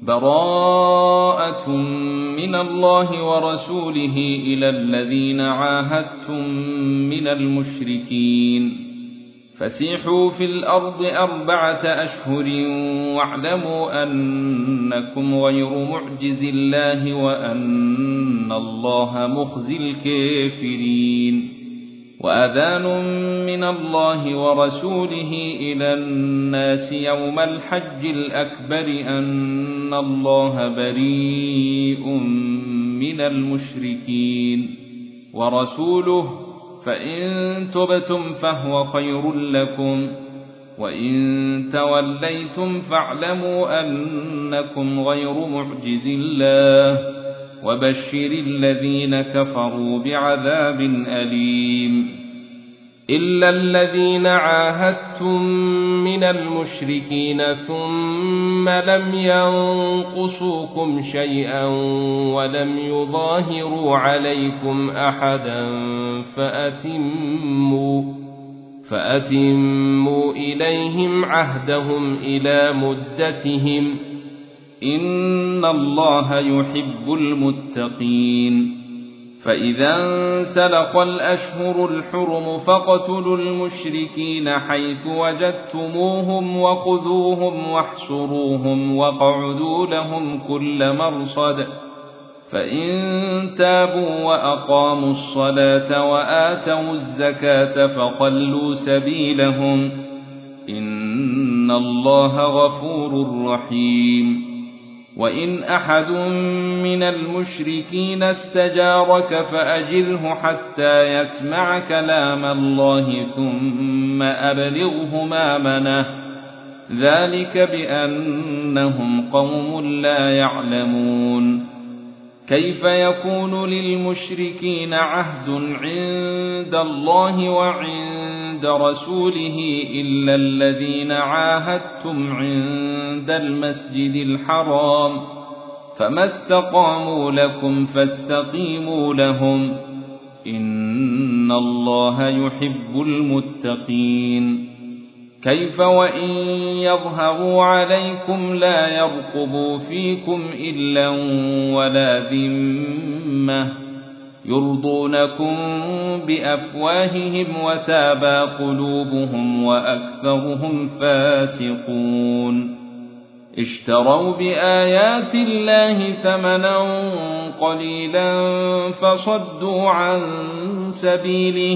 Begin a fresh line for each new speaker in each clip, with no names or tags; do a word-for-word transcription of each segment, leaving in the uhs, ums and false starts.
براءة من الله ورسوله إلى الذين عاهدتم من المشركين فسيحوا في الأرض أربعة أشهر واعلموا أنكم غير معجز الله وأن الله مخزي الكافرين وأذان من الله ورسوله إلى الناس يوم الحج الأكبر أن الله بريء من المشركين ورسوله فإن تبتم فهو خير لكم وإن توليتم فاعلموا أنكم غير معجز الله وبشر الذين كفروا بعذاب أليم إلا الذين عاهدتم من المشركين ثم لم ينقصوكم شيئا ولم يظاهروا عليكم أحدا فأتموا, فأتموا إليهم عهدهم إلى مدتهم إن الله يحب المتقين فإذا انسلخ الأشهر الحرم فاقتلوا المشركين حيث وجدتموهم وخذوهم واحصروهم واقعدوا لهم كل مرصد فإن تابوا وأقاموا الصلاة وآتوا الزكاة فخلوا سبيلهم إن الله غفور رحيم وإن أحد من المشركين استجارك فأجره حتى يسمع كلام الله ثم أبلغه مأمنه ذلك بأنهم قوم لا يعلمون كيف يكون للمشركين عهد عند الله وعند رسوله إلا الذين عاهدتم عند المسجد الحرام فما استقاموا لكم فاستقيموا لهم إن الله يحب المتقين كيف وإن يظهروا عليكم لا يرقبوا فيكم إلا ولا ذمة يرضونكم بأفواههم وتابى قلوبهم وأكثرهم فاسقون اشتروا بآيات الله ثمنا قليلا فصدوا عن سبيله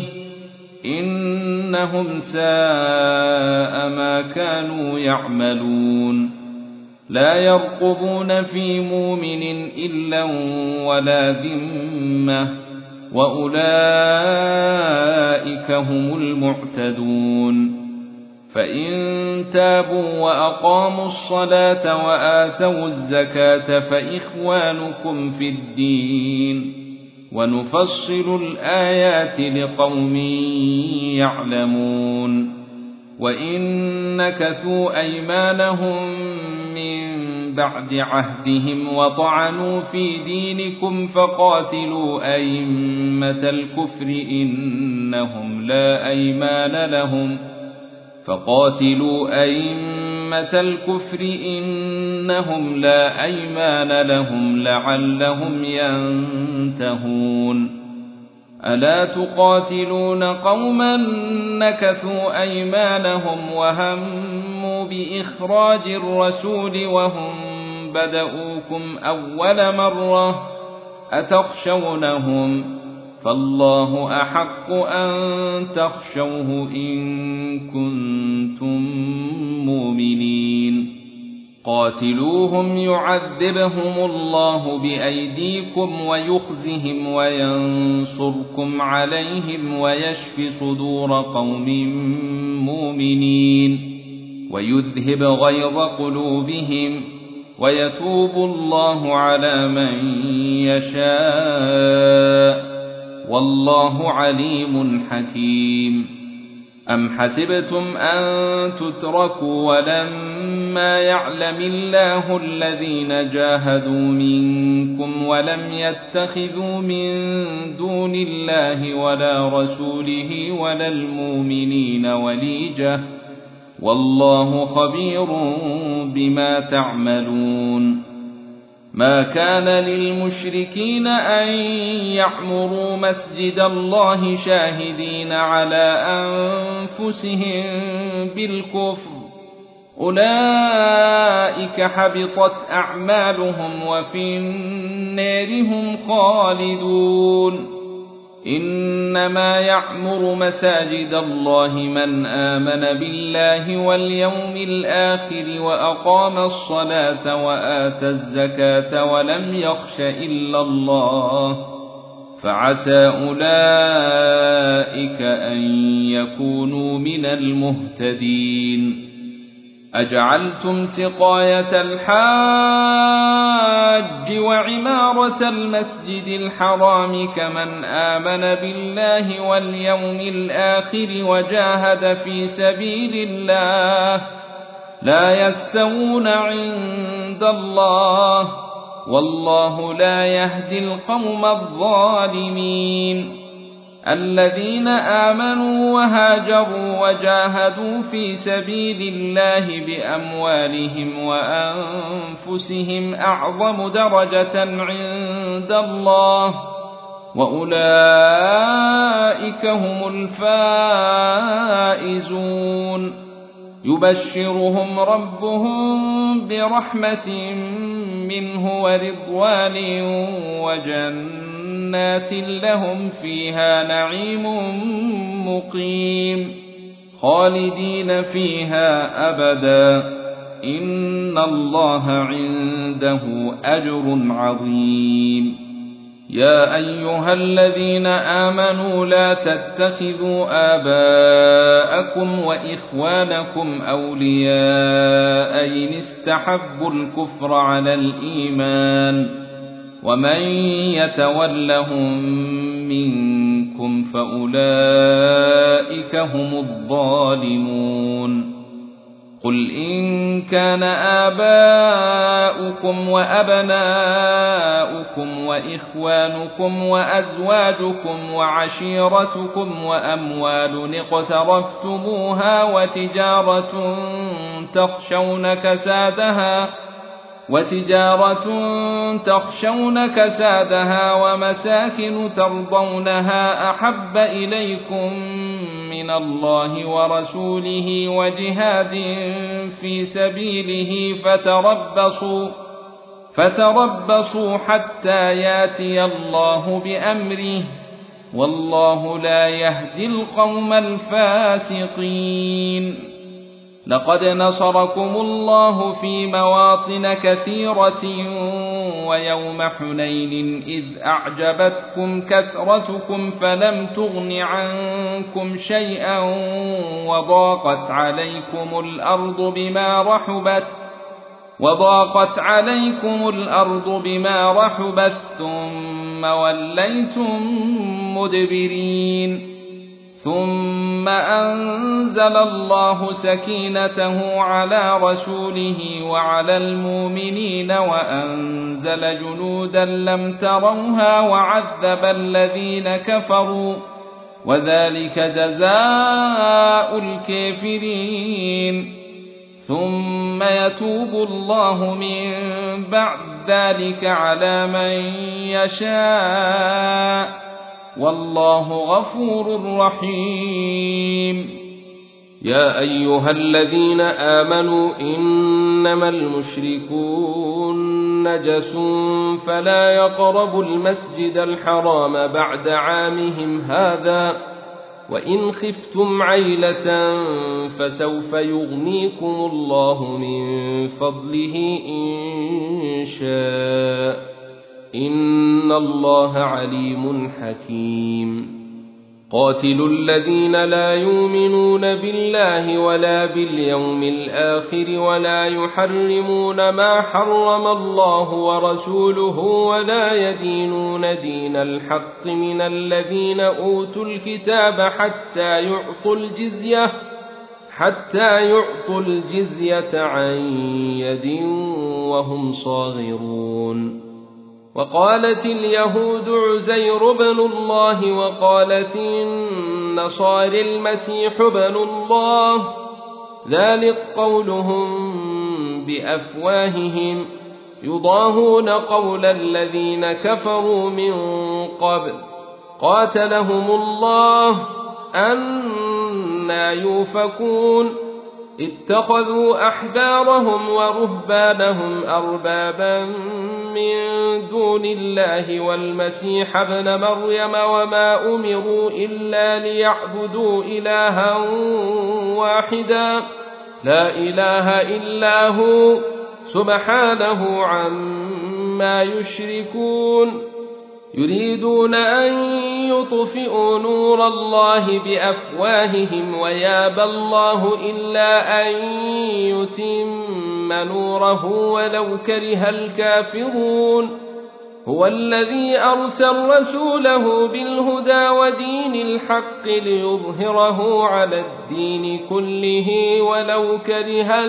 إنهم ساء ما كانوا يعملون لا يرقبون في مؤمن إلا ولا ذمة وأولئك هم المعتدون فإن تابوا وأقاموا الصلاة وآتوا الزكاة فإخوانكم في الدين ونفصل الآيات لقوم يعلمون وإن نكثوا أيمانهم من بعد عهدهم وطعنوا في دينكم فقاتلوا أئمة الكفر إنهم لا أيمان لهم فقاتلوا أئمة الكفر إنهم لا أيمان لهم لعلهم ينتهون ألا تقاتلون قوما نكثوا أيمانهم وهموا بإخراج الرسول وهم بدؤوكم أول مرة أتخشونهم فالله أحق أن تخشوه إن كنتم مؤمنين قاتلوهم يعذبهم الله بأيديكم ويخزهم وينصركم عليهم ويشف صدور قوم مؤمنين ويذهب غيظ قلوبهم ويتوب الله على من يشاء والله عليم حكيم أم حسبتم أن تتركوا ولما يعلم الله الذين جاهدوا منكم ولم يتخذوا من دون الله ولا رسوله ولا المؤمنين وليجة والله خبير بما تعملون ما كان للمشركين أن يعمروا مسجد الله شاهدين على أنفسهم بالكفر، أولئك حبطت أعمالهم وفي النار هم خالدون. إنما يعمر مساجد الله من آمن بالله واليوم الآخر وأقام الصلاة وآتى الزكاة ولم يخش إلا الله، فعسى أولئك أن يكونوا من المهتدين. أجعلتم سقاية الحاج وعمارة المسجد الحرام كمن آمن بالله واليوم الآخر وجاهد في سبيل الله لا يستوون عند الله، والله لا يهدي القوم الظالمين. الذين آمنوا وهاجروا وجاهدوا في سبيل الله بأموالهم وأنفسهم أعظم درجة عند الله، وأولئك هم الفائزون. يبشرهم ربهم برحمة منه ورضوان وجنات لهم فيها نعيم مقيم خالدين فيها أبدا، إن الله عنده أجر عظيم. يا أيها الذين آمنوا لا تتخذوا آباءكم وإخوانكم أولياء إن استحبوا الكفر على الإيمان، ومن يتولهم منكم فأولئك هم الظالمون. قل إن كان آباؤكم وأبناؤكم وإخوانكم وأزواجكم وعشيرتكم وأموال اقترفتموها وتجارة تخشون كسادها وتجارة تخشون كسادها ومساكن ترضونها أحب إليكم من الله ورسوله وجهاد في سبيله فتربصوا فتربصوا حتى ياتي الله بأمره، والله لا يهدي القوم الفاسقين. لقد نصركم الله في مواطن كثيرة ويوم حنين إذ أعجبتكم كثرتكم فلم تغن عنكم شيئا وضاقت عليكم الأرض بما رحبت وضاقت عليكم الأرض بما رحبت ثم وليتم مدبرين، ثم أنزل الله سكينته على رسوله وعلى المؤمنين وأنزل جنودا لم تروها وعذب الذين كفروا، وذلك جزاء الكافرين. ثم يتوب الله من بعد ذلك على من يشاء، والله غفور رحيم. يا أيها الذين آمنوا إنما المشركون نجس فلا يقربوا المسجد الحرام بعد عامهم هذا، وإن خفتم عيلة فسوف يغنيكم الله من فضله إن شاء، إن الله عليم حكيم. قاتلوا الذين لا يؤمنون بالله ولا باليوم الآخر ولا يحرمون ما حرم الله ورسوله ولا يدينون دين الحق من الذين أوتوا الكتاب حتى يعطوا الجزية حتى يعطوا الجزية عن يد وهم صاغرون. وقالت اليهود عزير بن الله وقالت النصارى المسيح بن الله، ذلك قولهم بأفواههم يضاهون قول الذين كفروا من قبل قاتلهم الله أنى يؤفكون اتخذوا أحبارهم ورهبانهم أربابا من دون الله والمسيح ابن مريم وما أمروا إلا ليعبدوا إلها واحدا لا إله إلا هو سبحانه عما يشركون يريدون أن يطفئوا نور الله بأفواههم ويابى الله إلا أن يتم نوره ولو كره الكافرون هو الذي أرسل رسوله بالهدى ودين الحق ليظهره على الدين كله ولو كره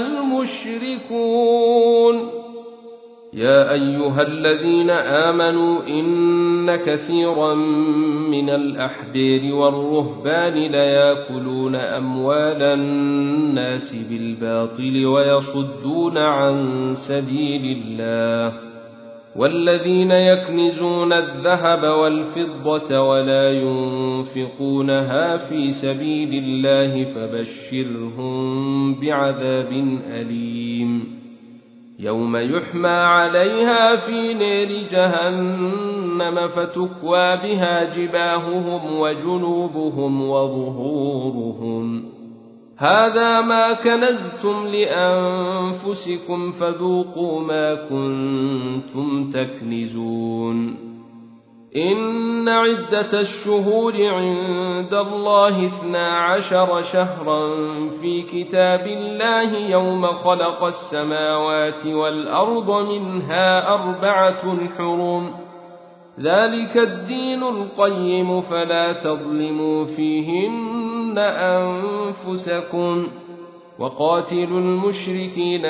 المشركون يا أيها الذين آمنوا إن كثيرا من الأحبار والرهبان ليأكلون أموال الناس بالباطل ويصدون عن سبيل الله والذين يكنزون الذهب والفضة ولا ينفقونها في سبيل الله فبشرهم بعذاب أليم يوم يحمى عليها في نار جهنم فتكوى بها جباههم وجنوبهم وظهورهم هذا ما كنزتم لأنفسكم فذوقوا ما كنتم تكنزون إن عدة الشهور عند الله اثنا عشر شهرا في كتاب الله يوم خلق السماوات والأرض منها أربعة حرم ذلك الدين القيم فلا تظلموا فيهن أنفسكم وقاتلوا المشركين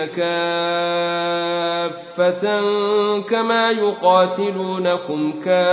كافة كما يقاتلونكم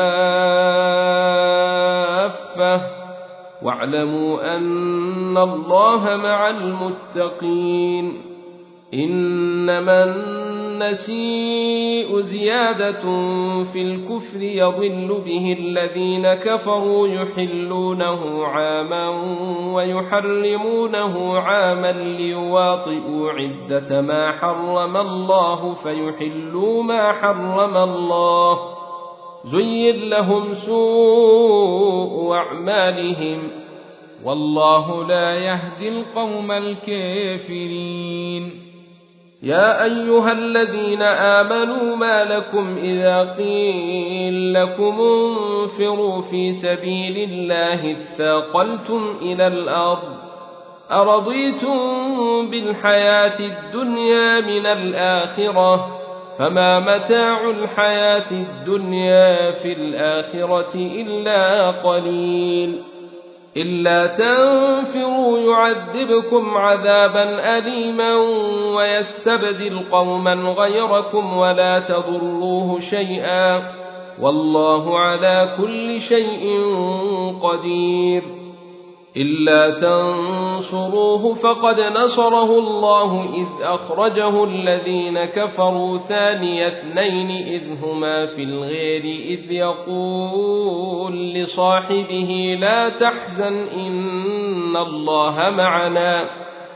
كافة واعلموا أن الله مع المتقين إنما النسيء زيادة في الكفر يضل به الذين كفروا يحلونه عاما ويحرمونه عاما ليواطئوا عدة ما حرم الله فيحلوا ما حرم الله زين لهم سوء أعمالهم والله لا يهدي القوم الكافرين يا أيها الذين آمنوا ما لكم إذا قيل لكم انفروا في سبيل الله اثاقلتم إلى الأرض أرضيتم بالحياة الدنيا من الآخرة فما متاع الحياة الدنيا في الآخرة إلا قليل إلا تنفروا يعذبكم عذابا أليما ويستبدل قوما غيركم ولا تضروه شيئا والله على كل شيء قدير إلا تنصروه فقد نصره الله إذ أخرجه الذين كفروا ثاني اثنين إذ هما في الغير إذ يقول لصاحبه لا تحزن إن الله معنا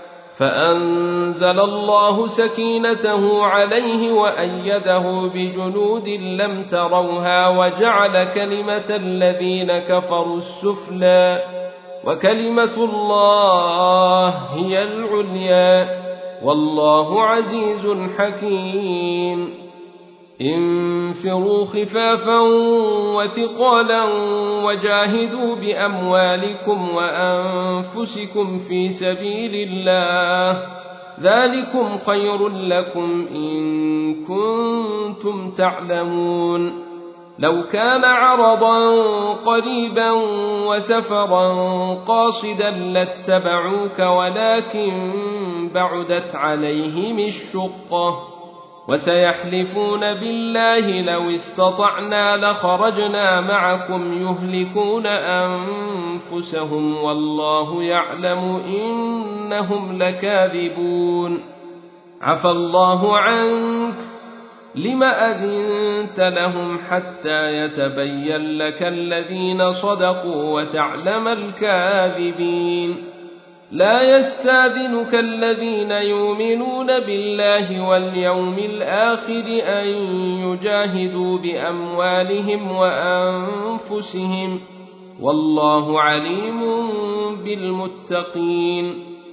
فأنزل الله سكينته عليه وأيده بجنود لم تروها وجعل كلمة الذين كفروا السفلى وكلمة الله هي العليا والله عزيز حكيم انفروا خفافا وثقالا وجاهدوا بأموالكم وأنفسكم في سبيل الله ذلكم خير لكم إن كنتم تعلمون لو كان عرضا قريبا وسفرا قاصدا لاتبعوك ولكن بعدت عليهم الشقة وسيحلفون بالله لو استطعنا لخرجنا معكم يهلكون أنفسهم والله يعلم إنهم لكاذبون عفى الله عنك لم أذنت لهم حتى يتبين لك الذين صدقوا وتعلم الكاذبين لا يستأذنك الذين يؤمنون بالله واليوم الآخر أن يجاهدوا بأموالهم وأنفسهم والله عليم بالمتقين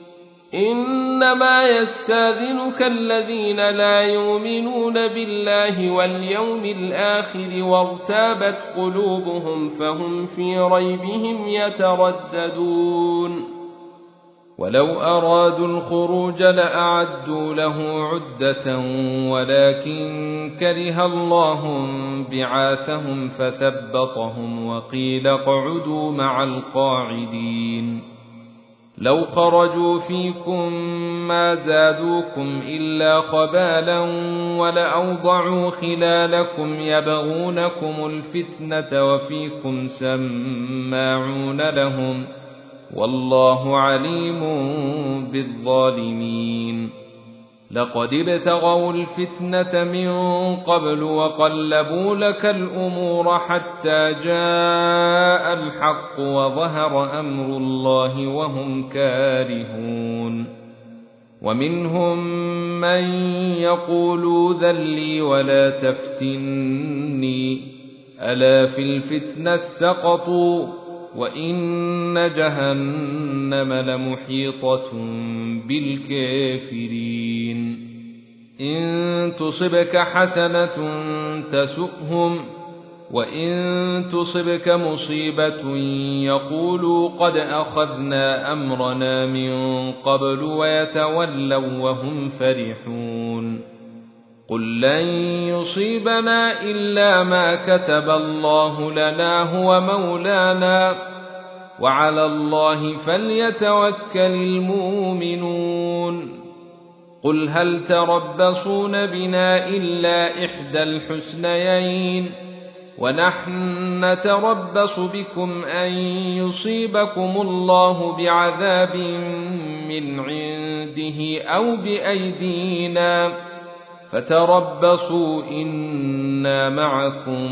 إنما يستأذنك الذين لا يؤمنون بالله واليوم الآخر وارتابت قلوبهم فهم في ريبهم يترددون ولو أرادوا الخروج لأعدوا له عدة ولكن كره الله بعاثهم فثبطهم وقيل اقعدوا مع القاعدين لو خرجوا فيكم ما زادوكم إلا خبالا ولأوضعوا خلالكم يبغونكم الفتنة وفيكم سماعون لهم والله عليم بالظالمين لقد ابتغوا الفتنة من قبل وقلبوا لك الأمور حتى جاء الحق وظهر أمر الله وهم كارهون ومنهم من يقول ذل لي ولا تفتني ألا في الفتنة سقطوا وإن جهنم لمحيطة بالكافرين إن تصبك حسنة تسؤهم وإن تصبك مصيبة يقولوا قد أخذنا أمرنا من قبل ويتولوا وهم فرحون قل لن يصيبنا إلا ما كتب الله لنا هو مولانا وعلى الله فليتوكل المؤمنون قل هل تربصون بنا إلا إحدى الحسنيين ونحن نتربص بكم أن يصيبكم الله بعذاب من عنده أو بأيدينا فتربصوا إنا معكم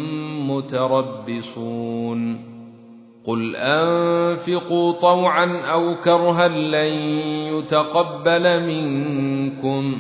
متربصون قل أنفقوا طوعا أو كرها لن يتقبل منكم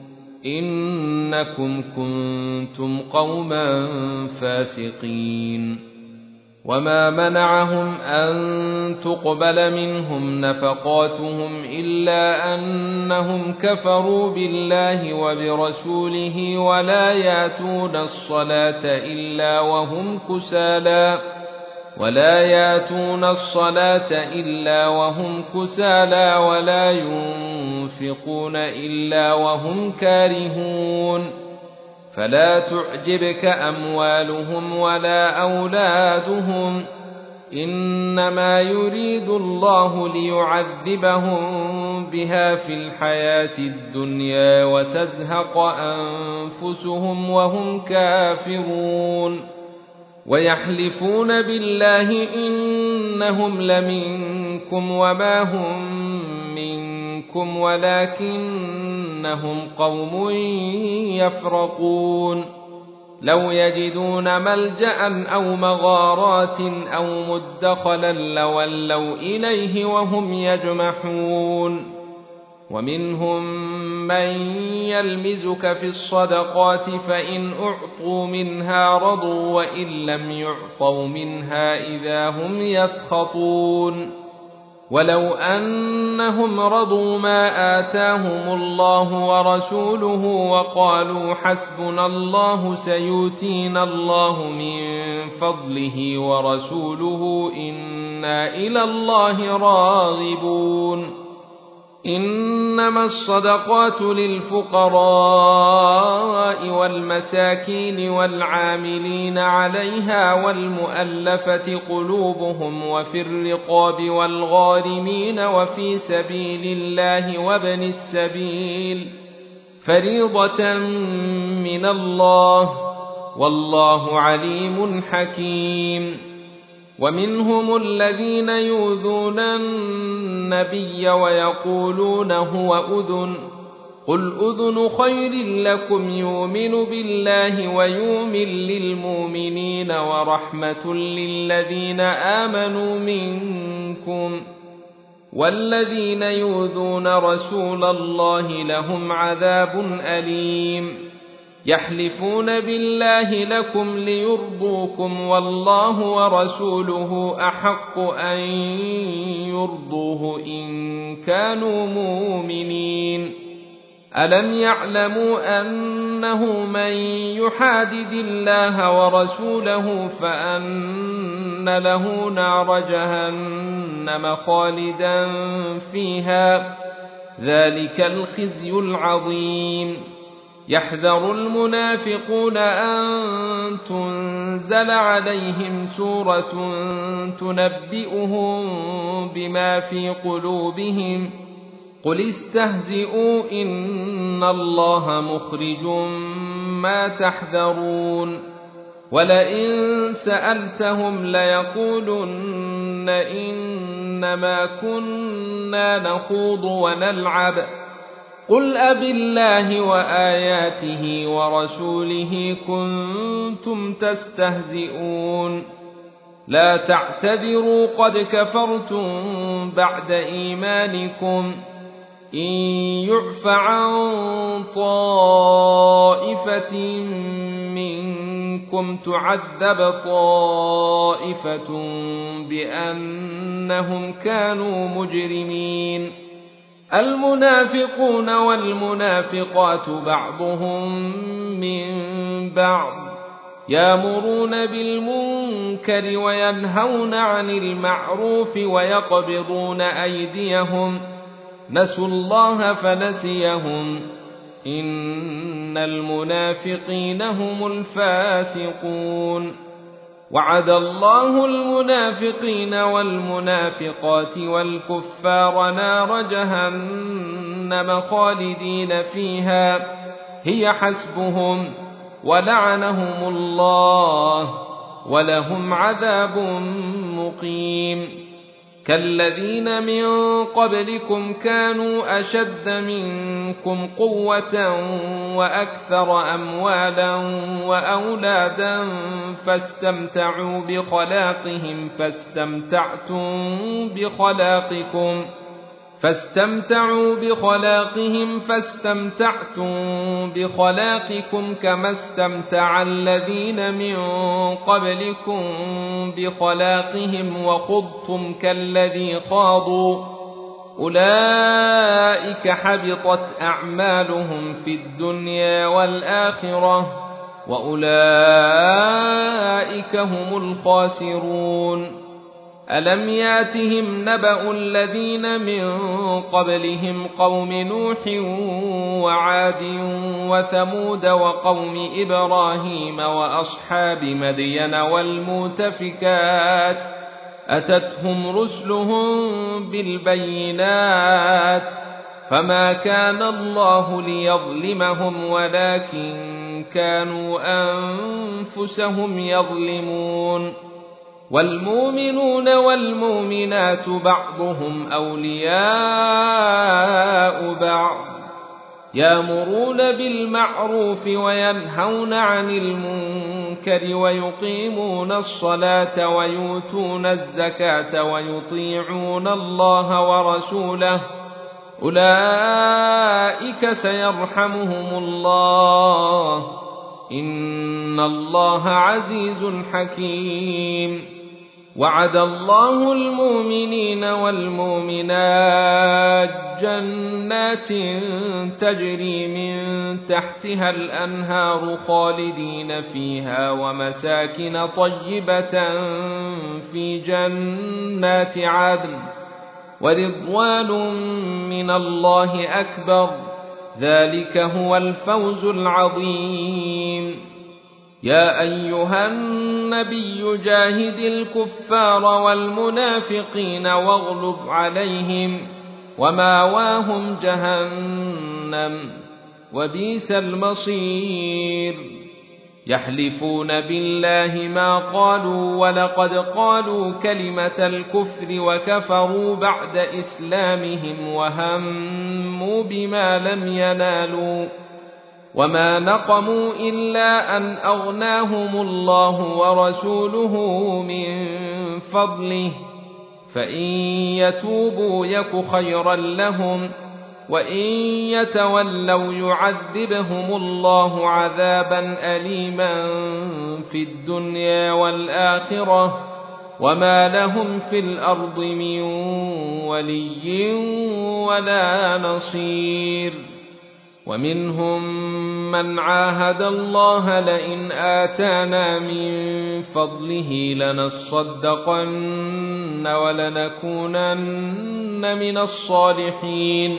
إنكم كنتم قوما فاسقين وما منعهم أن تقبل منهم نفقاتهم إلا أنهم كفروا بالله وبرسوله ولا يأتون الصلاة إلا وهم كسالى ولا يأتون الصلاة إلا وهم كسالى ولا ينفقون إلا وهم كارهون فلا تعجبك أموالهم ولا أولادهم إنما يريد الله ليعذبهم بها في الحياة الدنيا وتزهق أنفسهم وهم كافرون ويحلفون بالله إنهم لمنكم وما هم منكم ولكنهم قوم يفرقون لو يجدون ملجأ أو مغارات أو مدخلا لولوا إليه وهم يجمحون ومنهم من يلمزك في الصدقات فإن أعطوا منها رضوا وإن لم يعطوا منها إذا هم يسخطون ولو أنهم رضوا ما آتاهم الله ورسوله وقالوا حسبنا الله سيؤتينا الله من فضله ورسوله إنا إلى الله راغبون إنما الصدقات للفقراء والمساكين والعاملين عليها والمؤلفة قلوبهم وفي الرقاب والغارمين وفي سبيل الله وابن السبيل فريضة من الله والله عليم حكيم ومنهم الذين يؤذون النبي ويقولون هو أذن قل أذن خير لكم يؤمن بالله ويؤمن للمؤمنين ورحمة للذين آمنوا منكم والذين يؤذون رسول الله لهم عذاب أليم يحلفون بالله لكم ليرضوكم والله ورسوله أحق أن يرضوه إن كانوا مؤمنين ألم يعلموا أنه من يحادد الله ورسوله فأن له نار جهنم خالدا فيها ذلك الخزي العظيم يحذر المنافقون أن تنزل عليهم سورة تنبئهم بما في قلوبهم قل استهزئوا إن الله مخرج ما تحذرون ولئن سألتهم ليقولن إنما كنا نخوض ونلعب قل أبالله وآياته ورسوله كنتم تستهزئون لا تعتذروا قد كفرتم بعد إيمانكم إن يعف عن طائفة منكم تعذب طائفة بأنهم كانوا مجرمين المنافقون والمنافقات بعضهم من بعض يأمرون بالمنكر وينهون عن المعروف ويقبضون أيديهم نسوا الله فنسيهم إن المنافقين هم الفاسقون وعد الله المنافقين والمنافقات والكفار نار جهنم خالدين فيها هي حسبهم ولعنهم الله ولهم عذاب مقيم كالذين من قبلكم كانوا أشد منكم قوة وأكثر أموالا وأولادا فاستمتعوا بخلاقهم فاستمتعتم بخلاقكم فاستمتعوا بخلاقهم فاستمتعتم بخلاقكم كما استمتع الذين من قبلكم بخلاقهم وخضتم كالذي خاضوا أولئك حبطت أعمالهم في الدنيا والآخرة وأولئك هم الخاسرون ألم ياتهم نبأ الذين من قبلهم قوم نوح وعاد وثمود وقوم إبراهيم وأصحاب مدين والمؤتفكات أتتهم رسلهم بالبينات فما كان الله ليظلمهم ولكن كانوا أنفسهم يظلمون والمؤمنون والمؤمنات بعضهم أولياء بعض يأمرون بالمعروف وينهون عن المنكر ويقيمون الصلاة ويؤتون الزكاة ويطيعون الله ورسوله أولئك سيرحمهم الله إن الله عزيز حكيم وعد الله المؤمنين والمؤمنات جنات تجري من تحتها الأنهار خالدين فيها ومساكن طيبة في جنات عدن ورضوان من الله أكبر ذلك هو الفوز العظيم يا أيها النبي جاهد الكفار والمنافقين واغلظ عليهم وماواهم جهنم وبئس المصير يحلفون بالله ما قالوا ولقد قالوا كلمة الكفر وكفروا بعد إسلامهم وهموا بما لم ينالوا وما نقموا إلا أن أغناهم الله ورسوله من فضله فإن يتوبوا يك خيرا لهم وإن يتولوا يعذبهم الله عذابا أليما في الدنيا والآخرة وما لهم في الأرض من ولي ولا نصير. ومنهم من عاهد الله لئن آتانا من فضله لنصدقن ولنكونن من الصالحين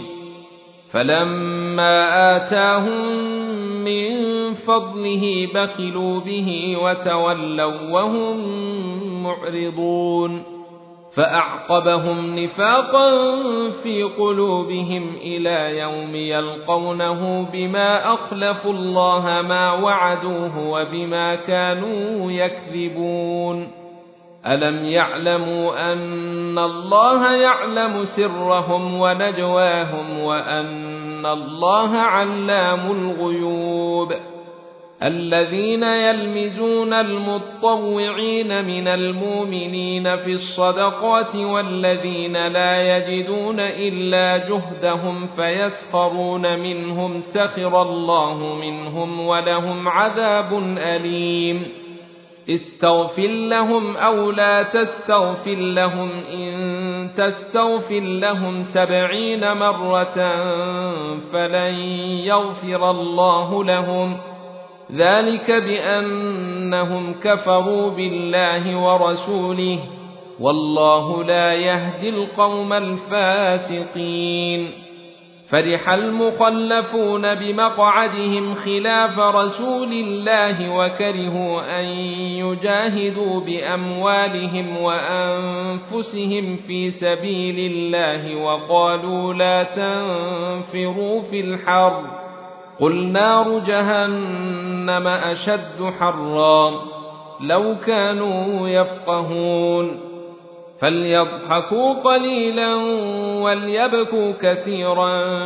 فلما آتاهم من فضله بخلوا به وتولوا وهم معرضون فأعقبهم نفاقا في قلوبهم إلى يوم يلقونه بما أخلفوا الله ما وعدوه وبما كانوا يكذبون. ألم يعلموا أن الله يعلم سرهم ونجواهم وأن الله علام الغيوب. الذين يلمزون المتطوعين من المؤمنين في الصدقات والذين لا يجدون إلا جهدهم فيسخرون منهم سخر الله منهم ولهم عذاب أليم. استغفر لهم أو لا تستغفر لهم إن تستغفر لهم سبعين مرة فلن يغفر الله لهم ذلك بأنهم كفروا بالله ورسوله والله لا يهدي القوم الفاسقين. فرح المخلفون بمقعدهم خلاف رسول الله وكرهوا أن يجاهدوا بأموالهم وأنفسهم في سبيل الله وقالوا لا تنفروا في الحر قل نار جهنم أشد حرا لو كانوا يفقهون. فليضحكوا قليلا وليبكوا كثيرا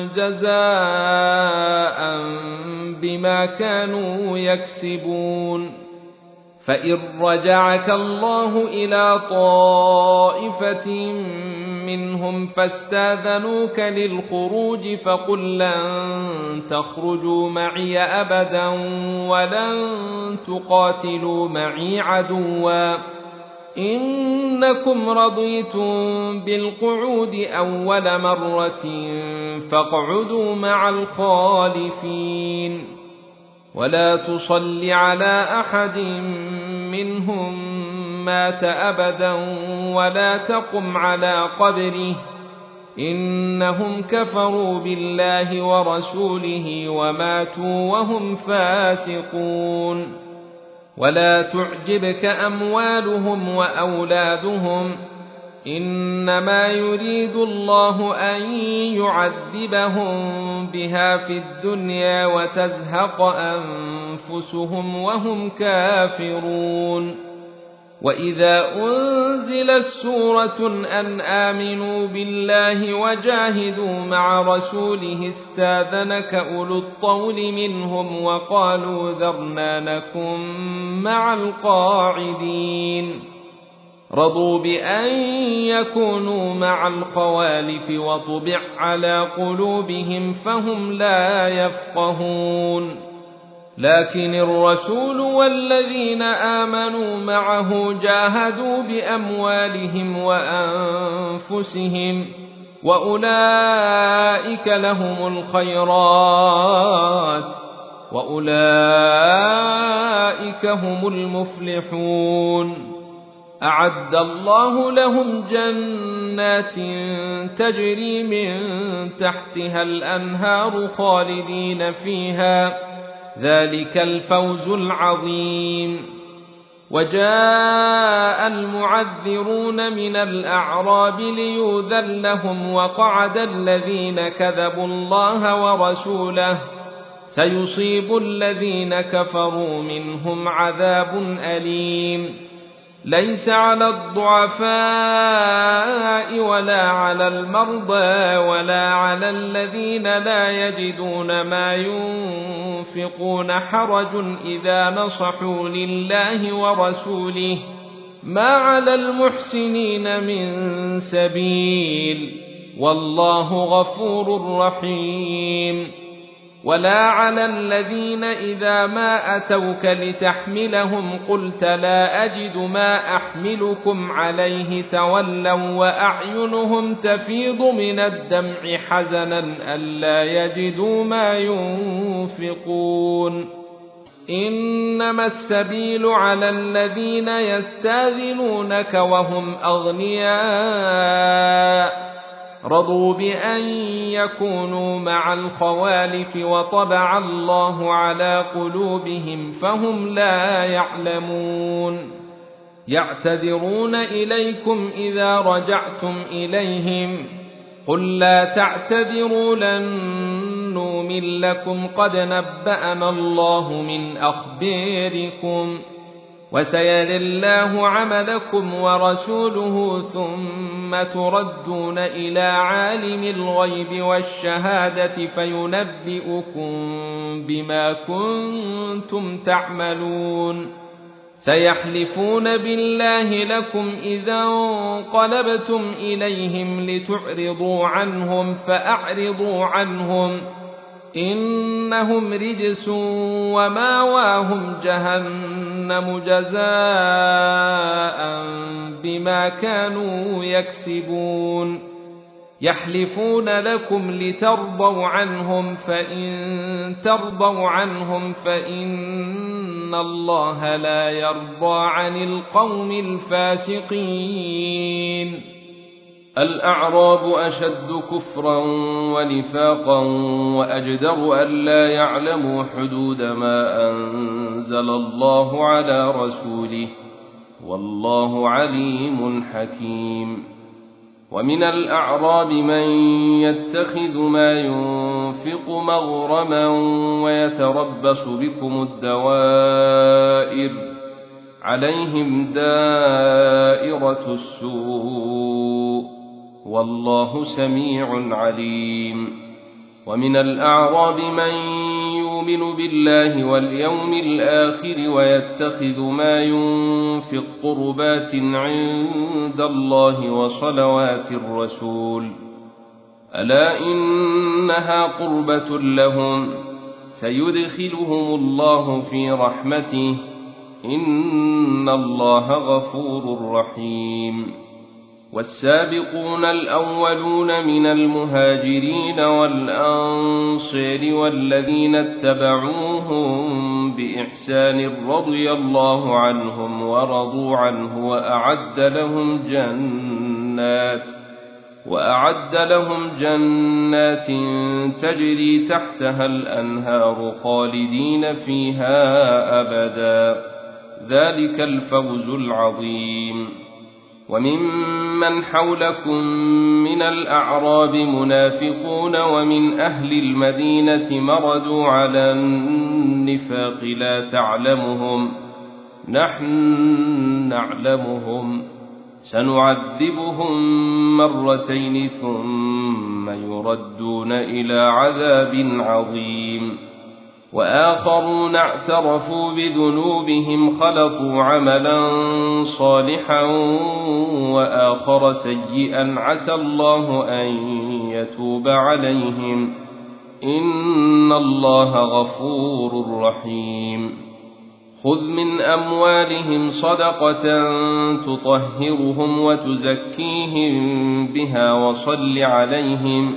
جزاء بما كانوا يكسبون. فإن رجعك الله إلى طائفة منهم فاستاذنوك للخروج فقل لن تخرجوا معي أبدا ولن تقاتلوا معي عدوا إنكم رضيتم بالقعود أول مرة فاقعدوا مع الخالفين ولا تصل على أحد منهم مات أبدا ولا تقم على قبره إنهم كفروا بالله ورسوله وماتوا وهم فاسقون. ولا تعجبك أموالهم وأولادهم إنما يريد الله أن يعذبهم بها في الدنيا وتزهق أنفسهم وهم كافرون. وإذا أنزلت سورة أن آمنوا بالله وجاهدوا مع رسوله استاذنك أولو الطول منهم وقالوا ذرنا نكن مع القاعدين. رضوا بأن يكونوا مع الخوالف وطبع على قلوبهم فهم لا يفقهون. لكن الرسول والذين آمنوا معه جاهدوا بأموالهم وأنفسهم وأولئك لهم الخيرات وأولئك هم المفلحون. أعد الله لهم جنات تجري من تحتها الأنهار خالدين فيها ذلك الفوز العظيم. وجاء المعذرون من الأعراب ليؤذن لهم وقعد الذين كذبوا الله ورسوله سيصيب الذين كفروا منهم عذاب أليم ليس على الضعفاء ولا على المرضى ولا على الذين لا يجدون ما ينفقون حرج إذا نصحوا لله ورسوله ما على المحسنين من سبيل والله غفور رحيم ولا على الذين إذا ما أتوك لتحملهم قلت لا أجد ما أحملكم عليه تولوا وأعينهم تفيض من الدمع حزنا ألا يجدوا ما ينفقون إنما السبيل على الذين يستاذنونك وهم أغنياء رضوا بأن يكونوا مع الخوالف وطبع الله على قلوبهم فهم لا يعلمون يعتذرون إليكم إذا رجعتم إليهم قل لا تعتذروا لن نؤمن لكم قد نبأنا الله من أخباركم وسيري الله عملكم ورسوله ثم تردون إلى عالم الغيب والشهادة فينبئكم بما كنتم تعملون سيحلفون بالله لكم إذا انقلبتم إليهم لتعرضوا عنهم فأعرضوا عنهم إنهم رجس وماواهم جهنم جزاء بما كانوا يكسبون يحلفون لكم لترضوا عنهم فإن ترضوا عنهم فإن الله لا يرضى عن القوم الفاسقين
الأعراب أشد كفرا ونفاقا وأجدر ألا يعلموا حدود ما أنزل الله على رسوله والله عليم حكيم ومن الأعراب من يتخذ ما ينفق مغرما ويتربص بكم الدوائر عليهم دائرة السوء والله سميع عليم ومن الأعراب من يؤمن بالله واليوم الآخر ويتخذ ما ينفق قربات عند الله وصلوات الرسول ألا إنها قربة لهم سيدخلهم الله في رحمته إن الله غفور رحيم والسابقون الأولون من المهاجرين والأنصار والذين اتبعوهم بإحسان رضي الله عنهم ورضوا عنه وأعد لهم جنات وأعد لهم جنات تجري تحتها الأنهار خالدين فيها أبدا ذلك الفوز العظيم وممن حولكم من الأعراب منافقون ومن أهل المدينة مردوا على النفاق لا تعلمهم نحن نعلمهم سنعذبهم مرتين ثم يردون إلى عذاب عظيم وآخرون اعترفوا بذنوبهم خلطوا عملا صالحا وآخر سيئا عسى الله أن يتوب عليهم إن الله غفور رحيم خذ من أموالهم صدقة تطهرهم وتزكيهم بها وصل عليهم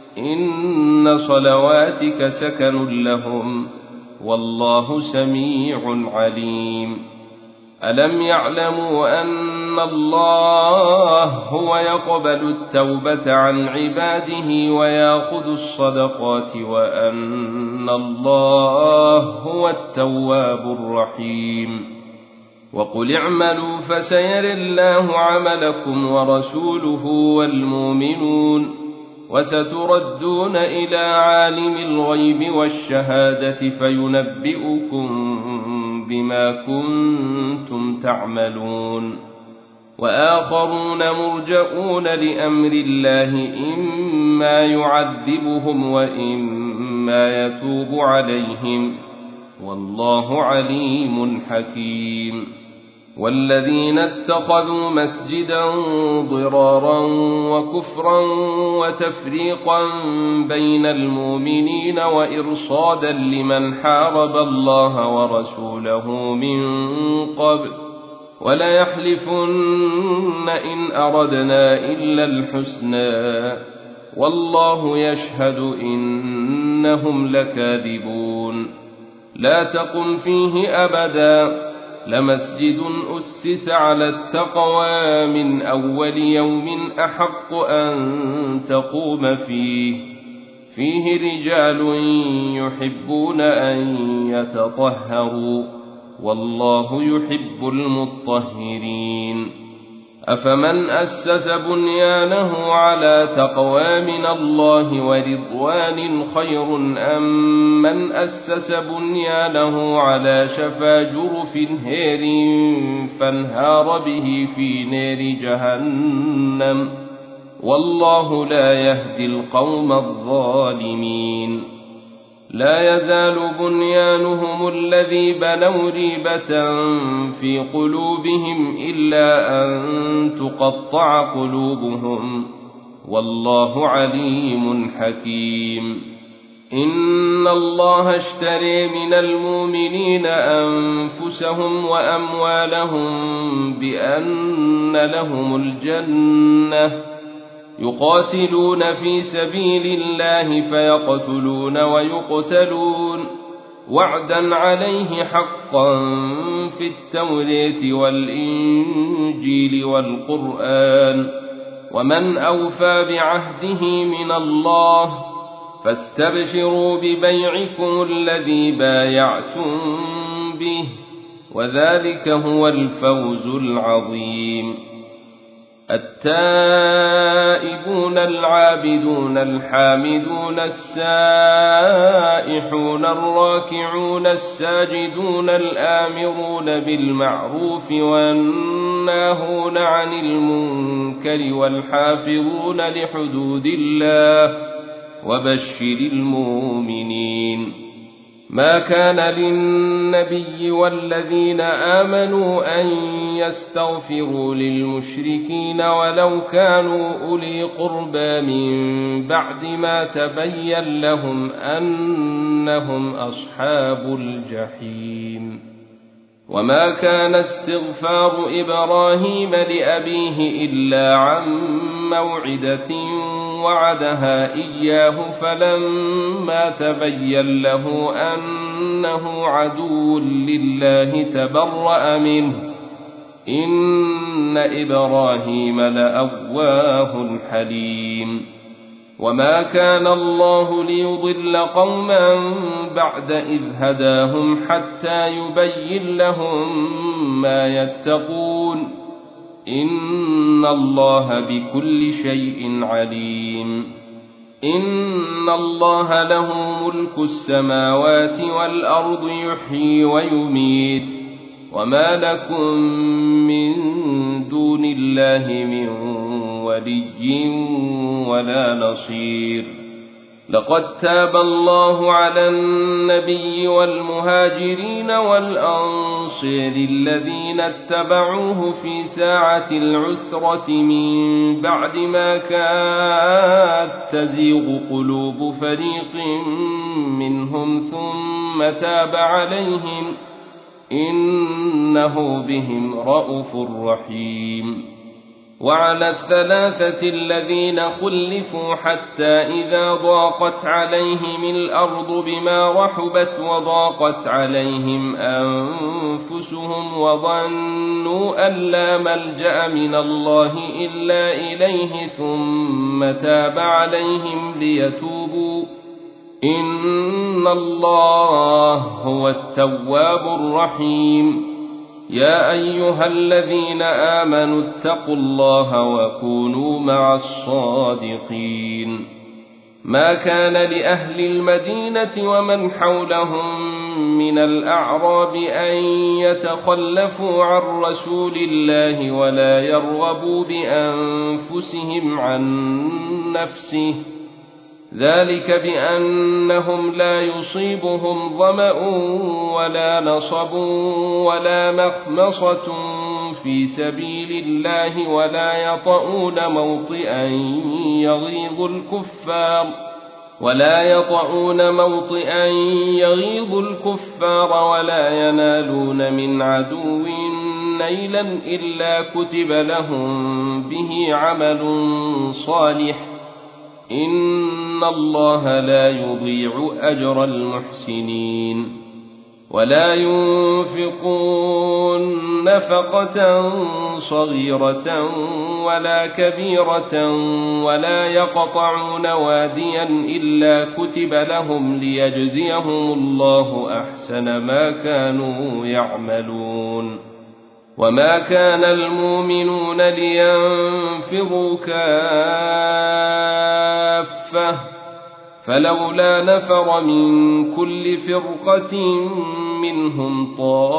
إن صلواتك سكن لهم والله سميع عليم ألم يعلموا أن الله هو يقبل التوبة عن عباده ويأخذ الصدقات وأن الله هو التواب الرحيم وقل اعملوا فسيرى الله عملكم ورسوله والمؤمنون وستردون إلى عالم الغيب والشهادة فينبئكم بما كنتم تعملون وآخرون مرجؤون لأمر الله إما يعذبهم وإما يتوب عليهم والله عليم حكيم والذين اتخذوا مسجدا ضرارا وكفرا وتفريقا بين المؤمنين وإرصادا لمن حارب الله ورسوله من قبل وليحلفن إن أردنا إلا الحسنى والله يشهد إنهم لكاذبون لا تقم فيه أبدا لمسجد أسس على التقوى من أول يوم أحق أن تقوم فيه فيه رجال يحبون أن يتطهروا والله يحب المطهرين أفمن أسس بنيانه على تقوى من الله ورضوان خير أم من أسس بنيانه على شفا جرف هير فانهار به في نار جهنم والله لا يهدي القوم الظالمين لا يزال بنيانهم الذي بنوا ريبة في قلوبهم إلا أن تقطع قلوبهم والله عليم حكيم إن الله اشتري من المؤمنين أنفسهم وأموالهم بأن لهم الجنة يقاتلون في سبيل الله فيقتلون ويقتلون وعدا عليه حقا في التوراة والإنجيل والقرآن ومن أوفى بعهده من الله فاستبشروا ببيعكم الذي بايعتم به وذلك هو الفوز العظيم التائبون العابدون الحامدون السائحون الراكعون الساجدون الآمرون بالمعروف والناهون عن المنكر والحافظون لحدود الله وبشر المؤمنين ما كان للنبي والذين آمنوا أن يستغفروا للمشركين ولو كانوا أولي قربى من بعد ما تبين لهم أنهم أصحاب الجحيم وما كان استغفار إبراهيم لأبيه إلا عن موعدة وعدها إياه فلما تبين له أنه عدو لله تبرأ منه إن إبراهيم لأواه حليم وما كان الله ليضل قوما بعد إذ هداهم حتى يبين لهم ما يتقون إن الله بكل شيء عليم إن الله له ملك السماوات والأرض يحيي ويميت وما لكم من دون الله من ولي ولا نصير لقد تاب الله على النبي والمهاجرين والأنصار الذين اتبعوه في ساعة العسرة من بعد ما كاد تزيغ قلوب فريق منهم ثم تاب عليهم إنه بهم رءوف رحيم وعلى الثلاثة الذين خلفوا حتى إذا ضاقت عليهم الأرض بما رحبت وضاقت عليهم أنفسهم وظنوا أن لا ملجأ من الله إلا إليه ثم تاب عليهم ليتوبوا إن الله هو التواب الرحيم يا أيها الذين آمنوا اتقوا الله وكونوا مع الصادقين ما كان لأهل المدينة ومن حولهم من الأعراب أن يتخلفوا عن رسول الله ولا يرغبوا بأنفسهم عن نفسه، ذلك بأنهم لا يصيبهم ظمأ ولا نصب ولا مخمصة في سبيل الله ولا يطؤون موطئا يغيظ الكفار ولا يطؤون موطئا يغيظ الكفار ولا ينالون من عدو نيلا إلا كتب لهم به عمل صالح، إن الله لا يضيع أجر المحسنين. ولا ينفقون نفقة صغيرة ولا كبيرة ولا يقطعون واديا إلا كتب لهم ليجزيهم الله أحسن ما كانوا يعملون. وما كان المؤمنون لينفروا كافة فلولا نفر من كل فرقة منهم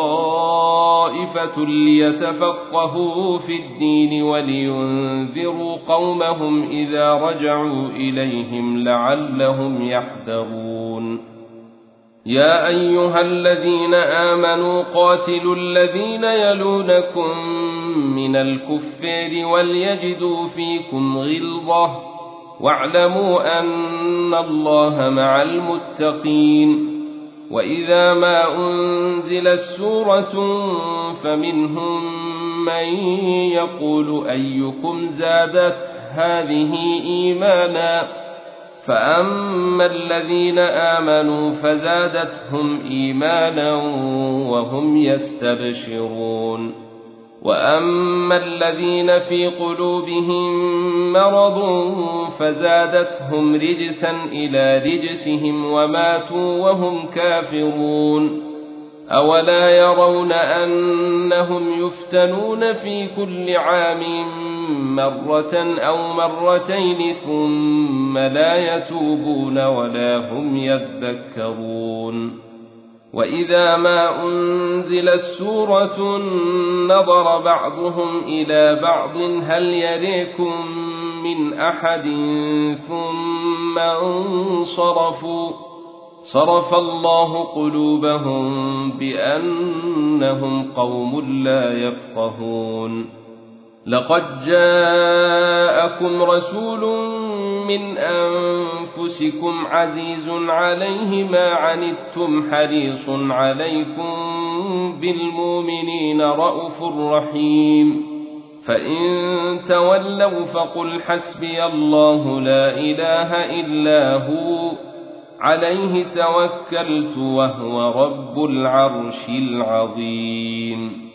طائفة ليتفقهوا في الدين ولينذروا قومهم إذا رجعوا إليهم لعلهم يحذرون. يا أيها الذين آمنوا قاتلوا الذين يلونكم من الكفار وليجدوا فيكم غلظة واعلموا أن الله مع المتقين. وإذا ما أنزلت سورة فمنهم من يقول أيكم زادت هذه إيمانا، فأما الذين آمنوا فزادتهم إيمانا وهم يستبشرون، وأما الذين في قلوبهم مرض فزادتهم رجسا إلى رجسهم وماتوا وهم كافرون. أولا يرون أنهم يفتنون في كل عام مرة أو مرتين ثم لا يتوبون ولا هم يذكرون. وإذا ما أنزلت سورة نظر بعضهم إلى بعض هل يريكم من أحد ثم انصرفوا صرف الله قلوبهم بأنهم قوم لا يفقهون. لقد جاءكم رسول من أنفسكم عزيز عليه ما عنتم حريص عليكم بالمؤمنين رءوف رحيم. فإن تولوا فقل حسبي الله لا إله إلا هو عليه توكلت وهو رب العرش العظيم.